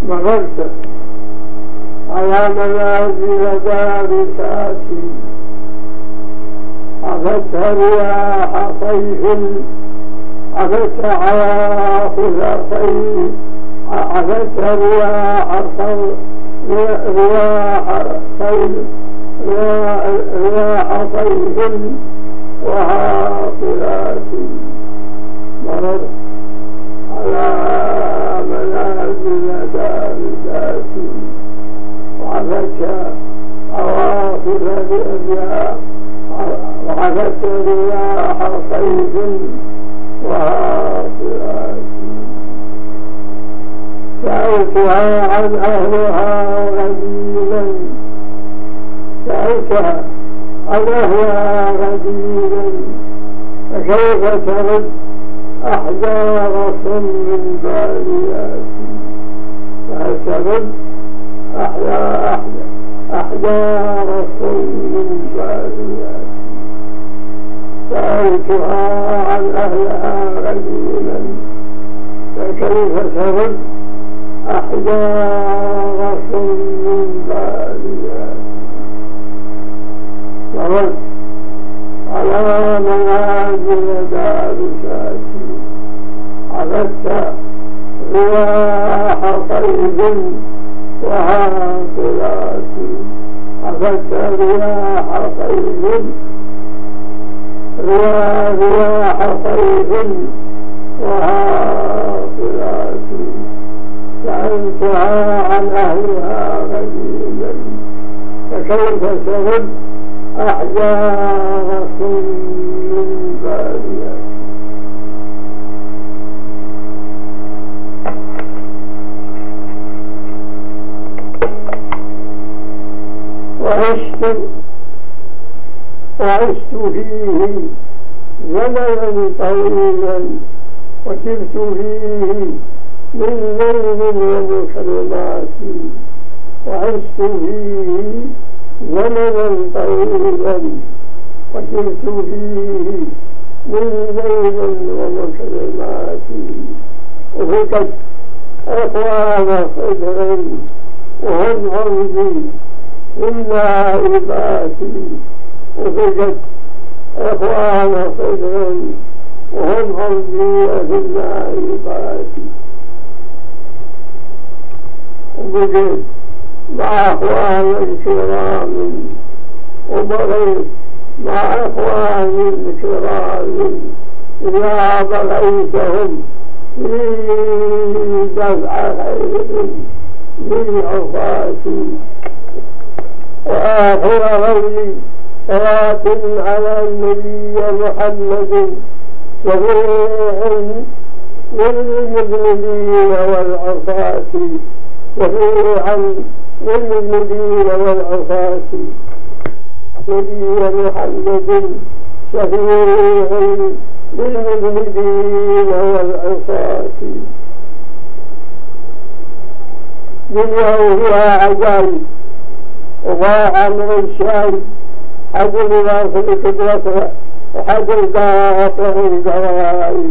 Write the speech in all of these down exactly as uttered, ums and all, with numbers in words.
مررت على منازل دارسات عفتها رياح صيف، عفت على خلقين، عفت رياح رياح صيف رياح صيف وعاطلات. مررت على منازل دارسات وعفت عواصف الرياح، وعفت رياح صيف وعاصفات. سألتها عن أهلها غديلا، سألتها عن أهلها غديلا، فكيف ترد أحجار صم باليات؟ فهل ترد أحجار أحجار صم باليات؟ سألتها عن أهلها غديلا، فكيف ترد أحجار صم باليات؟ مررت على منازل دارسات عفت رياح صيف وعاطلات، عفت رياح صيف رياح صيف وعاطلات. سألتها عن أهلها غديلا، فكيف ترد أحجار صم باليات؟ وعشت وعشت فيه زمنا طويلا، وسرت فيه من ليل ومكرمات، وعشت فيه زمنا طويلا، وسرت فيه من ليل ومكرمات. وفقت أخوان صدر وهم عرضي في النائبات، وفقت أخوان صدر وهم عرضي في النائبات. وبقيت مع أخوان كرام، وبقيت مع أخوان كرام إذا بغيتهم في دفع خير للعصاة. وآخر غيري صلاة على النبي محمد شفيع للمذنبين والعصاة، شفيعا للمذنبين والعصاة. نبي محمد شفيع للمذنبين والعصاة. دنياه فيها عجائب وضاع من الشاي، حد الواصل كدرته وحد القاطع الجوائب،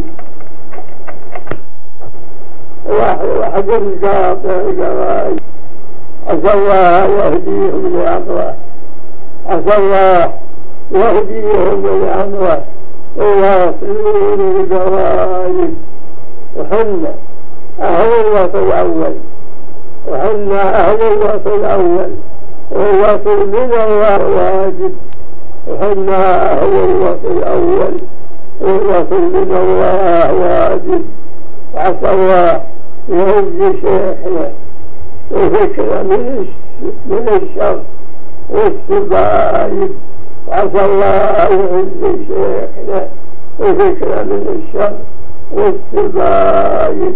وحد القاطع الجوائب. عسى الله يهديهم لأمره، عسى الله يهديهم لأمره ويواصلون الجوائب. وحنا أهل الوصل الأول، وحنا أهل الوصل الأول، والوصل من الله واجب. وحنا أهل الوصل الأول، والوصل من الله واجب. وعسى الله يهدي شيخنا وفكرة من الشر والسبايب. وعسى الله يهدي شيخنا وفكرة من الشر والسبايب.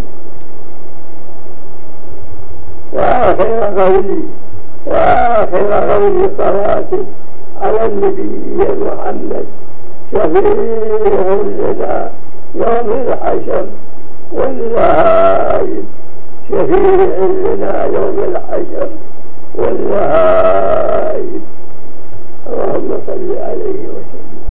وآخر قولي وآخر قولي صلاة على النبي محمد شفيع لنا يوم الحشر واللهائب، شفيع لنا يوم الحشر واللهائب. اللهم صل عليه وسلم.